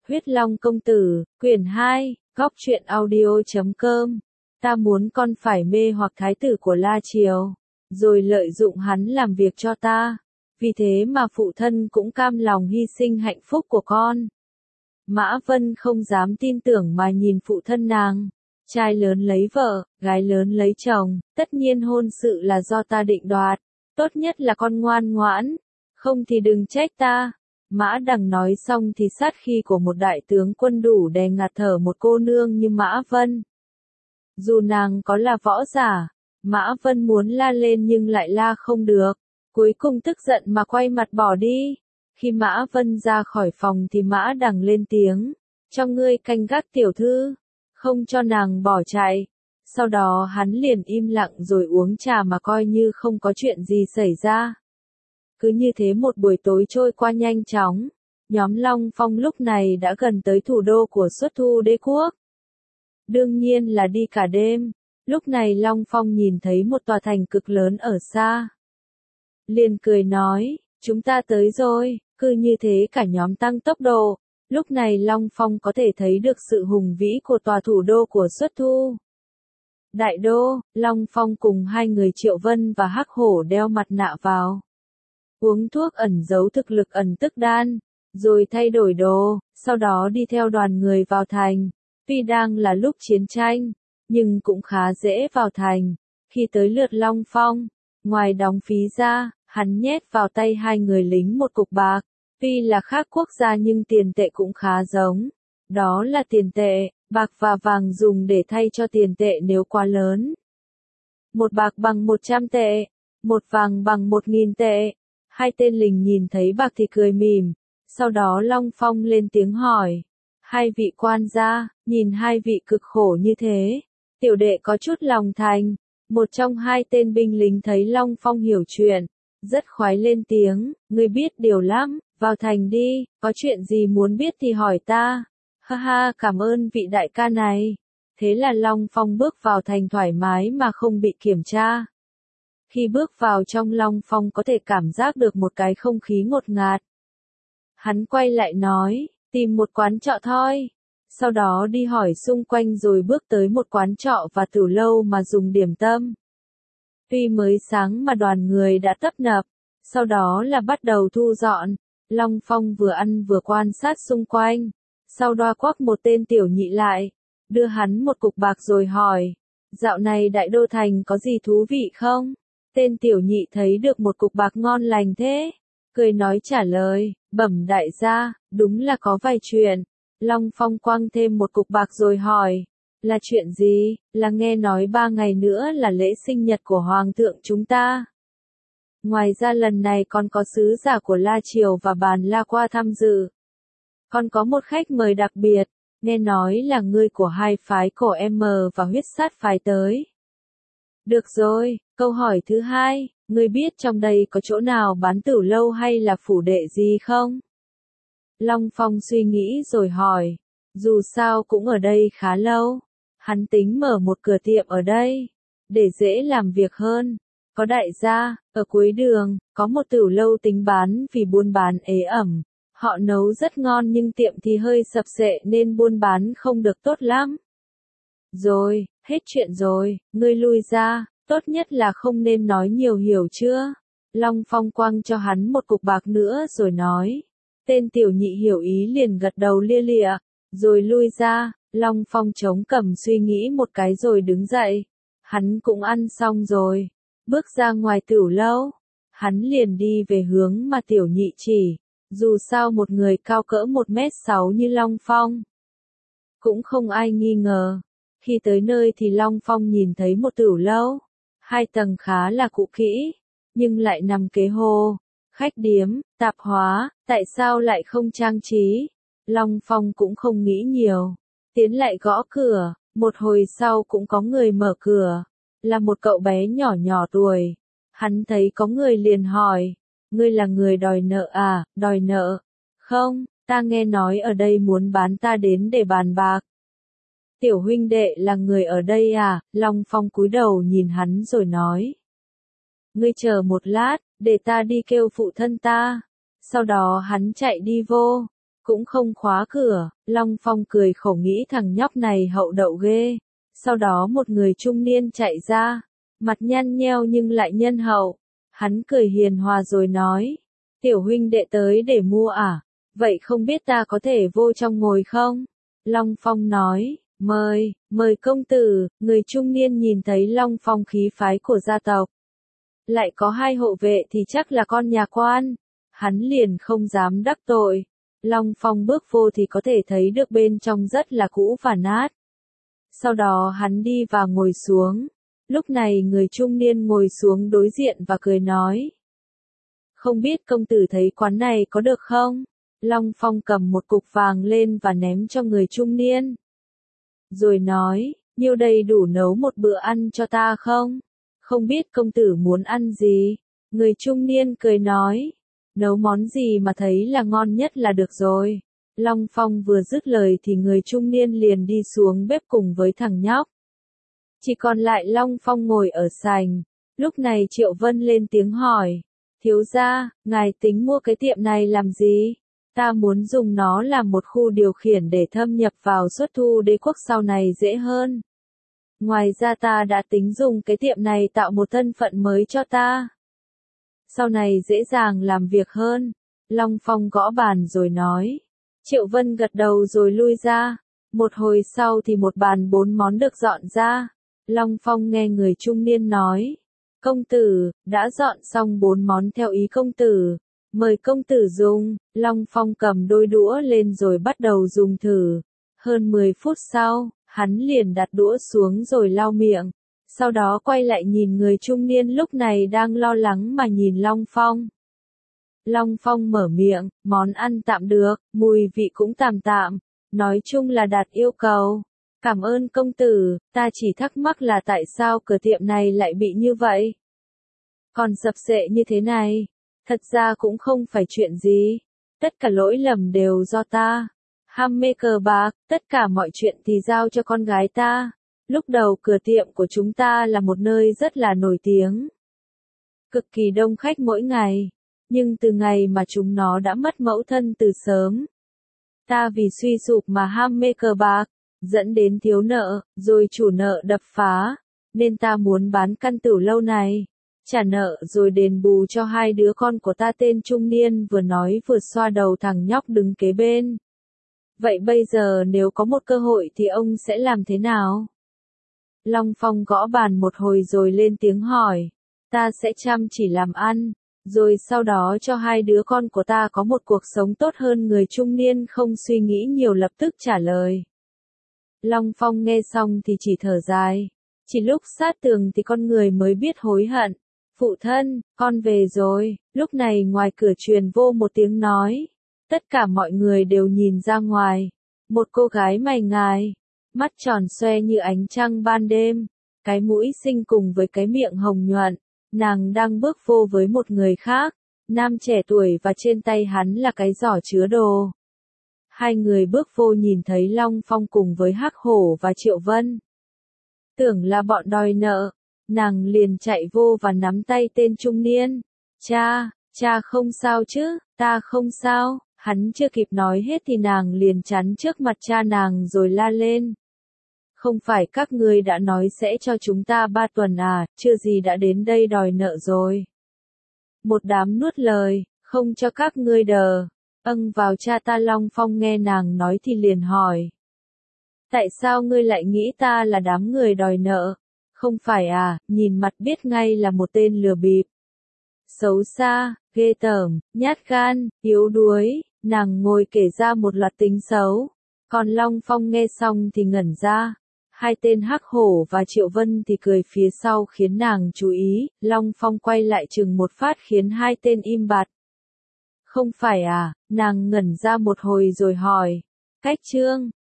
Huyết Long Công Tử, quyển 2, góc truyện audio.com. Ta muốn con phải mê hoặc thái tử của La Triều, rồi lợi dụng hắn làm việc cho ta. Vì thế mà phụ thân cũng cam lòng hy sinh hạnh phúc của con. Mã Vân không dám tin tưởng mà nhìn phụ thân nàng. Trai lớn lấy vợ, gái lớn lấy chồng, tất nhiên hôn sự là do ta định đoạt. Tốt nhất là con ngoan ngoãn, không thì đừng trách ta. Mã Đằng nói xong thì sát khí của một đại tướng quân đủ để ngạt thở một cô nương như Mã Vân. Dù nàng có là võ giả, Mã Vân muốn la lên nhưng lại la không được. Cuối cùng tức giận mà quay mặt bỏ đi. Khi Mã Vân ra khỏi phòng thì Mã Đằng lên tiếng, cho ngươi canh gác tiểu thư, không cho nàng bỏ chạy. Sau đó hắn liền im lặng rồi uống trà mà coi như không có chuyện gì xảy ra. Cứ như thế một buổi tối trôi qua nhanh chóng, nhóm Long Phong lúc này đã gần tới thủ đô của Xuất Thu Đế quốc. Đương nhiên là đi cả đêm, lúc này Long Phong nhìn thấy một tòa thành cực lớn ở xa. Liền cười nói, chúng ta tới rồi, cứ như thế cả nhóm tăng tốc độ. Lúc này Long Phong có thể thấy được sự hùng vĩ của tòa thủ đô của Xuất Thu. Đại đô, Long Phong cùng hai người Triệu Vân và Hắc Hổ đeo mặt nạ vào. Uống thuốc ẩn giấu thực lực ẩn tức đan, rồi thay đổi đồ, sau đó đi theo đoàn người vào thành. Tuy đang là lúc chiến tranh, nhưng cũng khá dễ vào thành. Khi tới lượt Long Phong, ngoài đóng phí ra, hắn nhét vào tay hai người lính một cục bạc. Tuy là khác quốc gia nhưng tiền tệ cũng khá giống. Đó là tiền tệ, bạc và vàng dùng để thay cho tiền tệ nếu quá lớn. Một bạc bằng 100 tệ, một vàng bằng 1.000 tệ. Hai tên lính nhìn thấy bạc thì cười mỉm. Sau đó Long Phong lên tiếng hỏi. Hai vị quan gia, nhìn hai vị cực khổ như thế. Tiểu đệ có chút lòng thành. Một trong hai tên binh lính thấy Long Phong hiểu chuyện. Rất khoái lên tiếng, ngươi biết điều lắm, vào thành đi, có chuyện gì muốn biết thì hỏi ta. Ha ha, cảm ơn vị đại ca này. Thế là Long Phong bước vào thành thoải mái mà không bị kiểm tra. Khi bước vào trong Long Phong có thể cảm giác được một cái không khí ngột ngạt. Hắn quay lại nói, tìm một quán trọ thôi. Sau đó đi hỏi xung quanh rồi bước tới một quán trọ và tử lâu mà dùng điểm tâm. Tuy mới sáng mà đoàn người đã tấp nập, sau đó là bắt đầu thu dọn. Long Phong vừa ăn vừa quan sát xung quanh. Sau đó quắc một tên tiểu nhị lại, đưa hắn một cục bạc rồi hỏi, dạo này đại đô thành có gì thú vị không? Tên tiểu nhị thấy được một cục bạc ngon lành thế, cười nói trả lời, bẩm đại gia, đúng là có vài chuyện. Long Phong quăng thêm một cục bạc rồi hỏi, là chuyện gì? Là nghe nói 3 ngày nữa là lễ sinh nhật của Hoàng thượng chúng ta. Ngoài ra lần này còn có sứ giả của La Triều và Bàn La qua tham dự. Còn có một khách mời đặc biệt, nghe nói là người của hai phái cổ M và huyết sát phái tới. Được rồi, câu hỏi thứ hai, ngươi biết trong đây có chỗ nào bán tử lâu hay là phủ đệ gì không? Long Phong suy nghĩ rồi hỏi, dù sao cũng ở đây khá lâu, hắn tính mở một cửa tiệm ở đây, để dễ làm việc hơn. Có đại gia, ở cuối đường, có một tử lâu tính bán vì buôn bán ế ẩm. Họ nấu rất ngon nhưng tiệm thì hơi sập xệ nên buôn bán không được tốt lắm. Rồi, hết chuyện rồi, ngươi lui ra, tốt nhất là không nên nói nhiều hiểu chưa? Long Phong quăng cho hắn một cục bạc nữa rồi nói. Tên tiểu nhị hiểu ý liền gật đầu lia lịa, rồi lui ra. Long Phong chống cằm suy nghĩ một cái rồi đứng dậy. Hắn cũng ăn xong rồi, bước ra ngoài tửu lâu. Hắn liền đi về hướng mà tiểu nhị chỉ. Dù sao một người cao cỡ 1m6 như Long Phong, cũng không ai nghi ngờ. Khi tới nơi thì Long Phong nhìn thấy một tửu lâu, 2 tầng khá là cũ kỹ, nhưng lại nằm kế hồ, khách điếm, tạp hóa, tại sao lại không trang trí? Long Phong cũng không nghĩ nhiều, tiến lại gõ cửa, một hồi sau cũng có người mở cửa, là một cậu bé nhỏ nhỏ tuổi. Hắn thấy có người liền hỏi, ngươi là người đòi nợ à? Đòi nợ? Không, ta nghe nói ở đây muốn bán ta đến để bàn bạc. Tiểu huynh đệ là người ở đây à? Long Phong cúi đầu nhìn hắn rồi nói. Ngươi chờ một lát, để ta đi kêu phụ thân ta. Sau đó hắn chạy đi vô. cũng không khóa cửa. Long Phong cười khổ nghĩ thằng nhóc này hậu đậu ghê. Sau đó một người trung niên chạy ra, mặt nhăn nheo nhưng lại nhân hậu. Hắn cười hiền hòa rồi nói, tiểu huynh đệ tới để mua à? Vậy không biết ta có thể vô trong ngồi không? Long Phong nói, mời công tử. Người trung niên nhìn thấy Long Phong khí phái của gia tộc, lại có hai hộ vệ thì chắc là con nhà quan. Hắn liền không dám đắc tội. Long Phong bước vô thì có thể thấy được bên trong rất là cũ và nát. Sau đó hắn đi vào ngồi xuống. Lúc này người trung niên ngồi xuống đối diện và cười nói, không biết công tử thấy quán này có được không? Long Phong cầm một cục vàng lên và ném cho người trung niên. Rồi nói, nhiêu đây đủ nấu một bữa ăn cho ta không? Không biết công tử muốn ăn gì? Người trung niên cười nói, nấu món gì mà thấy là ngon nhất là được rồi. Long Phong vừa dứt lời thì người trung niên liền đi xuống bếp cùng với thằng nhóc. Chỉ còn lại Long Phong ngồi ở sành. Lúc này Triệu Vân lên tiếng hỏi, thiếu gia, ngài tính mua cái tiệm này làm gì? Ta muốn dùng nó làm một khu điều khiển để thâm nhập vào xuất thu đế quốc sau này dễ hơn. Ngoài ra ta đã tính dùng cái tiệm này tạo một thân phận mới cho ta. Sau này dễ dàng làm việc hơn. Long Phong gõ bàn rồi nói. Triệu Vân gật đầu rồi lui ra. Một hồi sau thì một bàn 4 món được dọn ra. Long Phong nghe người trung niên nói. Công tử, đã dọn xong 4 món theo ý công tử. Mời công tử dùng. Long Phong cầm đôi đũa lên rồi bắt đầu dùng thử. Hơn 10 phút sau, hắn liền đặt đũa xuống rồi lau miệng. Sau đó quay lại nhìn người trung niên lúc này đang lo lắng mà nhìn Long Phong. Long Phong mở miệng, món ăn tạm được, mùi vị cũng tạm tạm. Nói chung là đạt yêu cầu. Cảm ơn công tử, ta chỉ thắc mắc là tại sao cửa tiệm này lại bị như vậy. Còn sập xệ như thế này. Thật ra cũng không phải chuyện gì. Tất cả lỗi lầm đều do ta. Ham mê cờ bạc, tất cả mọi chuyện thì giao cho con gái ta. Lúc đầu cửa tiệm của chúng ta là một nơi rất là nổi tiếng. Cực kỳ đông khách mỗi ngày. Nhưng từ ngày mà chúng nó đã mất mẫu thân từ sớm. Ta vì suy sụp mà ham mê cờ bạc, dẫn đến thiếu nợ, rồi chủ nợ đập phá. Nên ta muốn bán căn tửu lâu này. Trả nợ rồi đền bù cho 2 đứa con của ta. Tên trung niên vừa nói vừa xoa đầu thằng nhóc đứng kế bên. Vậy bây giờ nếu có một cơ hội thì ông sẽ làm thế nào? Long Phong gõ bàn một hồi rồi lên tiếng hỏi. Ta sẽ chăm chỉ làm ăn, rồi sau đó cho 2 đứa con của ta có một cuộc sống tốt hơn. Người trung niên không suy nghĩ nhiều lập tức trả lời. Long Phong nghe xong thì chỉ thở dài. Chỉ lúc sát tường thì con người mới biết hối hận. Phụ thân, con về rồi. Lúc này ngoài cửa truyền vô một tiếng nói. Tất cả mọi người đều nhìn ra ngoài. Một cô gái mày ngài, mắt tròn xoe như ánh trăng ban đêm, cái mũi xinh cùng với cái miệng hồng nhuận. Nàng đang bước vô với một người khác, nam trẻ tuổi và trên tay hắn là cái giỏ chứa đồ. Hai người bước vô nhìn thấy Long Phong cùng với Hắc Hổ và Triệu Vân. Tưởng là bọn đòi nợ, nàng liền chạy vô và nắm tay tên trung niên. Cha không sao chứ, ta không sao. Hắn chưa kịp nói hết thì nàng liền chắn trước mặt cha nàng rồi la lên. Không phải các ngươi đã nói sẽ cho chúng ta 3 tuần à, chưa gì đã đến đây đòi nợ rồi. Một đám nuốt lời, không cho các ngươi đờ. Vào cha ta. Long Phong nghe nàng nói thì liền hỏi. Tại sao ngươi lại nghĩ ta là đám người đòi nợ? Không phải à, nhìn mặt biết ngay là một tên lừa bịp. Xấu xa, ghê tởm, nhát gan, yếu đuối. Nàng ngồi kể ra một loạt tính xấu. Còn Long Phong nghe xong thì ngẩn ra. Hai tên Hắc Hổ và Triệu Vân thì cười phía sau khiến nàng chú ý. Long Phong quay lại chừng một phát khiến hai tên im bặt. Không phải à, nàng ngẩn ra một hồi rồi hỏi. Cách trương,